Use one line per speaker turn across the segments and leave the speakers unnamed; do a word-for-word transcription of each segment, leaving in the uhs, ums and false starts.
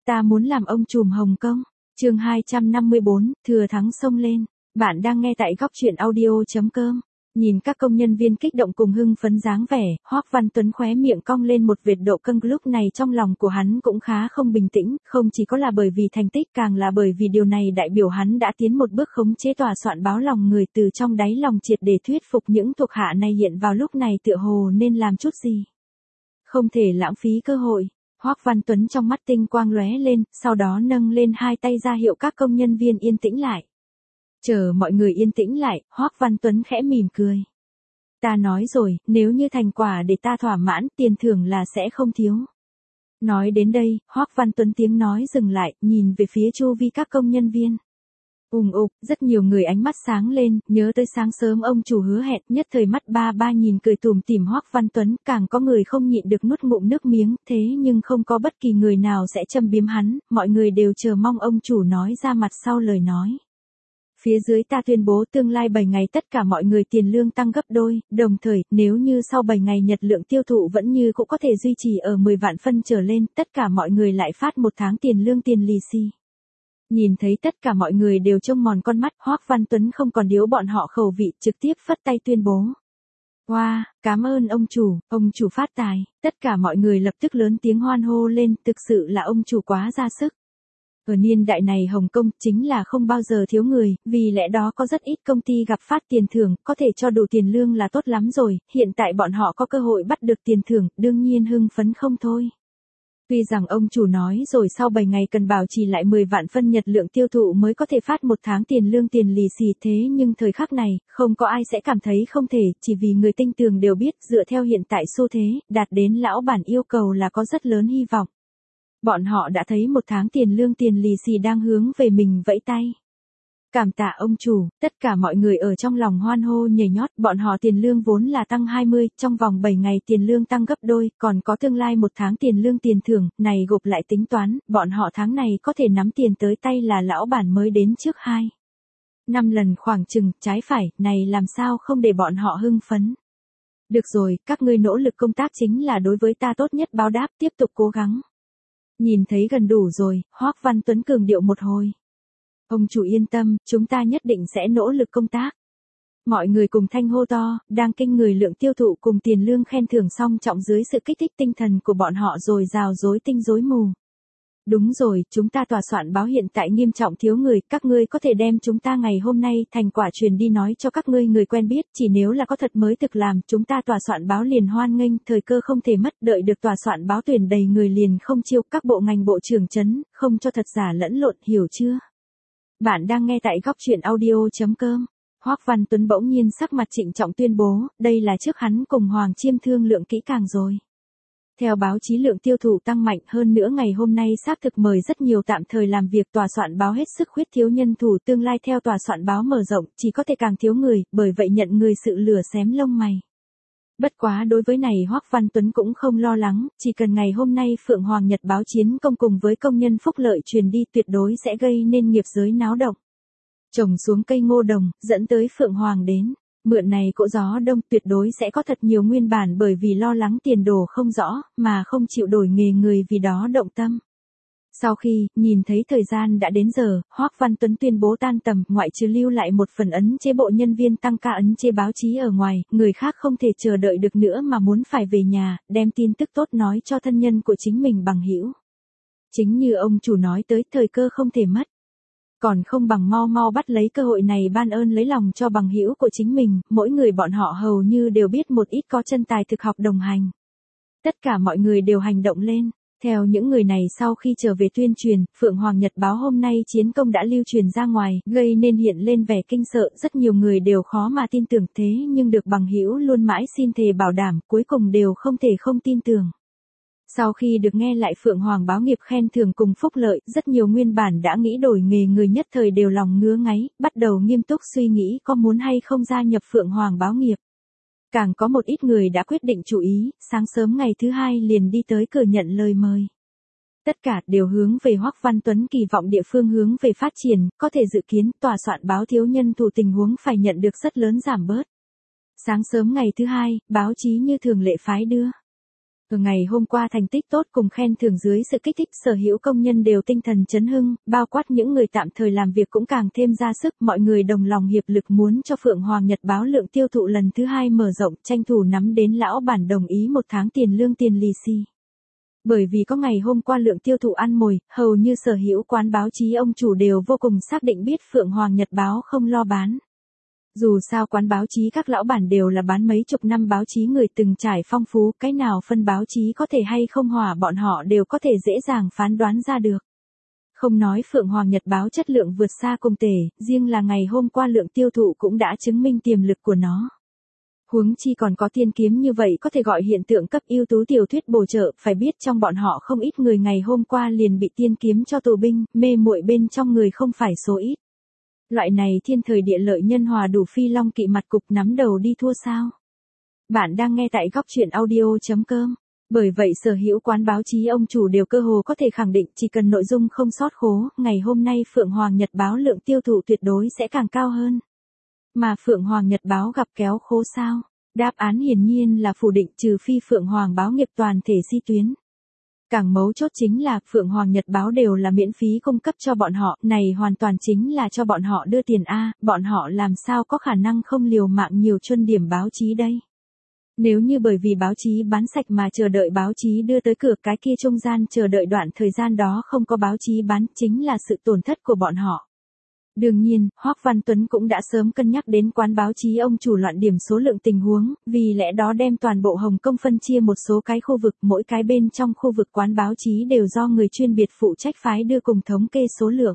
Ta muốn làm ông trùm Hồng Kông. Chương hai trăm năm mươi bốn, thừa thắng xông lên. Bạn đang nghe tại góc truyện audio chấm com. Nhìn các công nhân viên kích động cùng hưng phấn dáng vẻ, Hoắc Văn Tuấn khóe miệng cong lên một vệt độ căng, lúc này trong lòng của hắn cũng khá không bình tĩnh, không chỉ có là bởi vì thành tích, càng là bởi vì điều này đại biểu hắn đã tiến một bước khống chế tòa soạn báo lòng người, từ trong đáy lòng triệt để thuyết phục những thuộc hạ này hiện vào lúc này tựa hồ nên làm chút gì. Không thể lãng phí cơ hội. Hoắc Văn Tuấn trong mắt tinh quang lóe lên, sau đó nâng lên hai tay ra hiệu các công nhân viên yên tĩnh lại. Chờ mọi người yên tĩnh lại, Hoắc Văn Tuấn khẽ mỉm cười. Ta nói rồi, nếu như thành quả để ta thỏa mãn, tiền thưởng là sẽ không thiếu. Nói đến đây, Hoắc Văn Tuấn tiếng nói dừng lại, nhìn về phía chu vi các công nhân viên. Ùng ục, rất nhiều người ánh mắt sáng lên, nhớ tới sáng sớm ông chủ hứa hẹn, nhất thời mắt ba ba nhìn cười tủm tỉm Hoắc Văn Tuấn, càng có người không nhịn được nuốt ngụm nước miếng, thế nhưng không có bất kỳ người nào sẽ châm biếm hắn, mọi người đều chờ mong ông chủ nói ra mặt sau lời nói. Phía dưới ta tuyên bố tương lai bảy ngày tất cả mọi người tiền lương tăng gấp đôi, đồng thời, nếu như sau bảy ngày nhật lượng tiêu thụ vẫn như cũng có thể duy trì ở mười vạn phân trở lên, tất cả mọi người lại phát một tháng tiền lương tiền lì xì. Nhìn thấy tất cả mọi người đều trông mòn con mắt, Hoắc Văn Tuấn không còn điếu bọn họ khẩu vị, trực tiếp phất tay tuyên bố. Wow, cảm ơn ông chủ, ông chủ phát tài, tất cả mọi người lập tức lớn tiếng hoan hô lên, thực sự là ông chủ quá ra sức. Ở niên đại này Hồng Kông chính là không bao giờ thiếu người, vì lẽ đó có rất ít công ty gặp phát tiền thưởng, có thể cho đủ tiền lương là tốt lắm rồi, hiện tại bọn họ có cơ hội bắt được tiền thưởng, đương nhiên hưng phấn không thôi. Tuy rằng ông chủ nói rồi sau bảy ngày cần bảo trì lại mười vạn phân nhật lượng tiêu thụ mới có thể phát một tháng tiền lương tiền lì xì, thế nhưng thời khắc này, không có ai sẽ cảm thấy không thể, chỉ vì người tinh tường đều biết dựa theo hiện tại xu thế, đạt đến lão bản yêu cầu là có rất lớn hy vọng. Bọn họ đã thấy một tháng tiền lương tiền lì xì đang hướng về mình vẫy tay. Cảm tạ ông chủ, tất cả mọi người ở trong lòng hoan hô nhảy nhót, bọn họ tiền lương vốn là tăng hai mươi, trong vòng bảy ngày tiền lương tăng gấp đôi, còn có tương lai một tháng tiền lương tiền thưởng, này gộp lại tính toán, bọn họ tháng này có thể nắm tiền tới tay là lão bản mới đến trước hai. Năm lần khoảng chừng, trái phải, này làm sao không để bọn họ hưng phấn. Được rồi, các ngươi nỗ lực công tác chính là đối với ta tốt nhất báo đáp, tiếp tục cố gắng. Nhìn thấy gần đủ rồi, Hoắc Văn Tuấn cường điệu một hồi. Ông chủ yên tâm, chúng ta nhất định sẽ nỗ lực công tác. Mọi người cùng thanh hô to, đang kinh người lượng tiêu thụ cùng tiền lương khen thưởng song trọng dưới sự kích thích tinh thần của bọn họ rồi rào rối tinh rối mù. Đúng rồi, chúng ta tòa soạn báo hiện tại nghiêm trọng thiếu người, các ngươi có thể đem chúng ta ngày hôm nay thành quả truyền đi nói cho các ngươi người quen biết, chỉ nếu là có thật mới thực làm, chúng ta tòa soạn báo liền hoan nghênh, thời cơ không thể mất, đợi được tòa soạn báo tuyển đầy người liền không chiêu, các bộ ngành bộ trưởng chấn, không cho thật giả lẫn lộn, hiểu chưa? Bạn đang nghe tại góc truyện audio chấm com. Hoắc Văn Tuấn bỗng nhiên sắc mặt trịnh trọng tuyên bố, đây là trước hắn cùng Hoàng Chiêm thương lượng kỹ càng rồi. Theo báo chí lượng tiêu thụ tăng mạnh hơn nữa ngày hôm nay xác thực mời rất nhiều tạm thời làm việc tòa soạn báo hết sức khuyết thiếu nhân thủ, tương lai theo tòa soạn báo mở rộng chỉ có thể càng thiếu người, bởi vậy nhận người sự lửa xém lông mày. Bất quá đối với này Hoắc Văn Tuấn cũng không lo lắng, chỉ cần ngày hôm nay Phượng Hoàng Nhật báo chiến công cùng với công nhân phúc lợi truyền đi tuyệt đối sẽ gây nên nghiệp giới náo động. Trồng xuống cây ngô đồng, dẫn tới Phượng Hoàng đến. Mượn này cỗ gió đông tuyệt đối sẽ có thật nhiều nguyên bản bởi vì lo lắng tiền đồ không rõ, mà không chịu đổi nghề người vì đó động tâm. Sau khi, nhìn thấy thời gian đã đến giờ, Hoắc Văn Tuấn tuyên bố tan tầm, ngoại trừ lưu lại một phần ấn chế bộ nhân viên tăng ca ấn chế báo chí ở ngoài, người khác không thể chờ đợi được nữa mà muốn phải về nhà, đem tin tức tốt nói cho thân nhân của chính mình bằng hữu. Chính như ông chủ nói tới, thời cơ không thể mất. Còn không bằng mau mau bắt lấy cơ hội này ban ơn lấy lòng cho bằng hữu của chính mình, mỗi người bọn họ hầu như đều biết một ít có chân tài thực học đồng hành. Tất cả mọi người đều hành động lên. Theo những người này sau khi trở về tuyên truyền, Phượng Hoàng Nhật báo hôm nay chiến công đã lưu truyền ra ngoài, gây nên hiện lên vẻ kinh sợ, rất nhiều người đều khó mà tin tưởng thế nhưng được bằng hữu luôn mãi xin thề bảo đảm, cuối cùng đều không thể không tin tưởng. Sau khi được nghe lại Phượng Hoàng báo nghiệp khen thưởng cùng phúc lợi, rất nhiều nguyên bản đã nghĩ đổi nghề người nhất thời đều lòng ngứa ngáy, bắt đầu nghiêm túc suy nghĩ có muốn hay không gia nhập Phượng Hoàng báo nghiệp. Càng có một ít người đã quyết định chú ý, sáng sớm ngày thứ hai liền đi tới cửa nhận lời mời. Tất cả đều hướng về Hoắc Văn Tuấn kỳ vọng địa phương hướng về phát triển, có thể dự kiến tòa soạn báo thiếu nhân thủ tình huống phải nhận được rất lớn giảm bớt. Sáng sớm ngày thứ hai, báo chí như thường lệ phái đưa. Ở ngày hôm qua thành tích tốt cùng khen thưởng dưới sự kích thích sở hữu công nhân đều tinh thần chấn hưng, bao quát những người tạm thời làm việc cũng càng thêm ra sức, mọi người đồng lòng hiệp lực muốn cho Phượng Hoàng Nhật báo lượng tiêu thụ lần thứ hai mở rộng, tranh thủ nắm đến lão bản đồng ý một tháng tiền lương tiền lì xì. Bởi vì có ngày hôm qua lượng tiêu thụ ăn mồi, hầu như sở hữu quán báo chí ông chủ đều vô cùng xác định biết Phượng Hoàng Nhật báo không lo bán. Dù sao quán báo chí các lão bản đều là bán mấy chục năm báo chí người từng trải phong phú, cái nào phân báo chí có thể hay không hòa bọn họ đều có thể dễ dàng phán đoán ra được. Không nói Phượng Hoàng Nhật báo chất lượng vượt xa cùng tể, riêng là ngày hôm qua lượng tiêu thụ cũng đã chứng minh tiềm lực của nó. Huống chi còn có Thiên Kiếm như vậy có thể gọi hiện tượng cấp ưu tú tiểu thuyết bổ trợ, phải biết trong bọn họ không ít người ngày hôm qua liền bị Thiên Kiếm cho tù binh, mê muội bên trong người không phải số ít. Loại này thiên thời địa lợi nhân hòa đủ phi long kỵ mặt cục nắm đầu đi thua sao? Bạn đang nghe tại góc truyện audio chấm com. Bởi vậy sở hữu quán báo chí ông chủ đều cơ hồ có thể khẳng định chỉ cần nội dung không sót khố, ngày hôm nay Phượng Hoàng Nhật báo lượng tiêu thụ tuyệt đối sẽ càng cao hơn. Mà Phượng Hoàng Nhật báo gặp kéo khố sao? Đáp án hiển nhiên là phủ định, trừ phi Phượng Hoàng báo nghiệp toàn thể si tuyến. Càng mấu chốt chính là Phượng Hoàng Nhật báo đều là miễn phí cung cấp cho bọn họ, này hoàn toàn chính là cho bọn họ đưa tiền A, bọn họ làm sao có khả năng không liều mạng nhiều chuân điểm báo chí đây. Nếu như bởi vì báo chí bán sạch mà chờ đợi báo chí đưa tới cửa, cái kia trung gian chờ đợi đoạn thời gian đó không có báo chí bán, chính là sự tổn thất của bọn họ. Đương nhiên, Hoắc Văn Tuấn cũng đã sớm cân nhắc đến quán báo chí ông chủ loạn điểm số lượng tình huống, vì lẽ đó đem toàn bộ Hồng Kông phân chia một số cái khu vực, mỗi cái bên trong khu vực quán báo chí đều do người chuyên biệt phụ trách phái đưa cùng thống kê số lượng.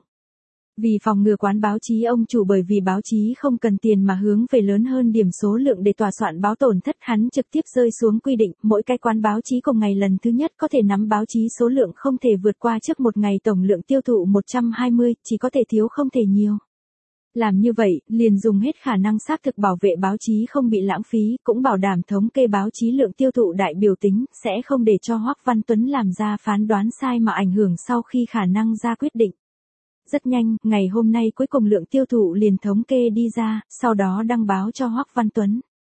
Vì phòng ngừa quán báo chí ông chủ bởi vì báo chí không cần tiền mà hướng về lớn hơn điểm số lượng để tòa soạn báo tổn thất, hắn trực tiếp rơi xuống quy định, mỗi cái quán báo chí cùng ngày lần thứ nhất có thể nắm báo chí số lượng không thể vượt qua trước một ngày tổng lượng tiêu thụ một trăm hai mươi, chỉ có thể thiếu không thể nhiều. Làm như vậy, liền dùng hết khả năng xác thực bảo vệ báo chí không bị lãng phí, cũng bảo đảm thống kê báo chí lượng tiêu thụ đại biểu tính, sẽ không để cho Hoắc Văn Tuấn làm ra phán đoán sai mà ảnh hưởng sau khi khả năng ra quyết định. Rất nhanh, ngày hôm nay cuối cùng lượng tiêu thụ liền thống kê đi ra, sau đó đăng báo cho Hoắc Văn Tuấn.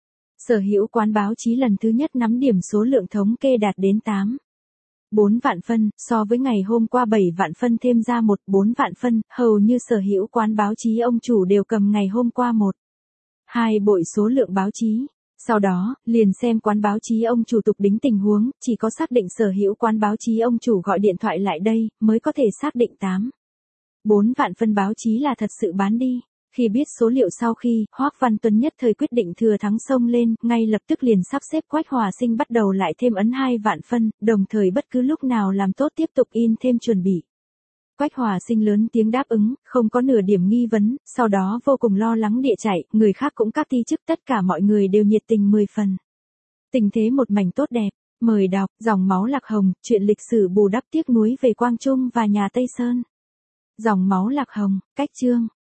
Sở hữu quán báo chí lần thứ nhất nắm điểm số lượng thống kê đạt đến tám phẩy bốn vạn phân, so với ngày hôm qua bảy vạn phân thêm ra một phẩy bốn vạn phân, hầu như sở hữu quán báo chí ông chủ đều cầm ngày hôm qua một phẩy hai bội số lượng báo chí. Sau đó, liền xem quán báo chí ông chủ tục đính tình huống, chỉ có xác định sở hữu quán báo chí ông chủ gọi điện thoại lại đây, mới có thể xác định tám phẩy bốn vạn phân báo chí là thật sự bán đi. Khi biết số liệu sau khi, Hoắc Văn Tuấn nhất thời quyết định thừa thắng xông lên, ngay lập tức liền sắp xếp Quách Hòa Sinh bắt đầu lại thêm ấn hai vạn phân, đồng thời bất cứ lúc nào làm tốt tiếp tục in thêm chuẩn bị. Quách Hòa Sinh lớn tiếng đáp ứng, không có nửa điểm nghi vấn, sau đó vô cùng lo lắng địa chạy, người khác cũng các ti chức, tất cả mọi người đều nhiệt tình mười phần. Tình thế một mảnh tốt đẹp, mời đọc, Dòng máu Lạc Hồng, chuyện lịch sử bù đắp tiếc nuối về Quang Trung và nhà Tây Sơn. Dòng máu Lạc Hồng, cách chương.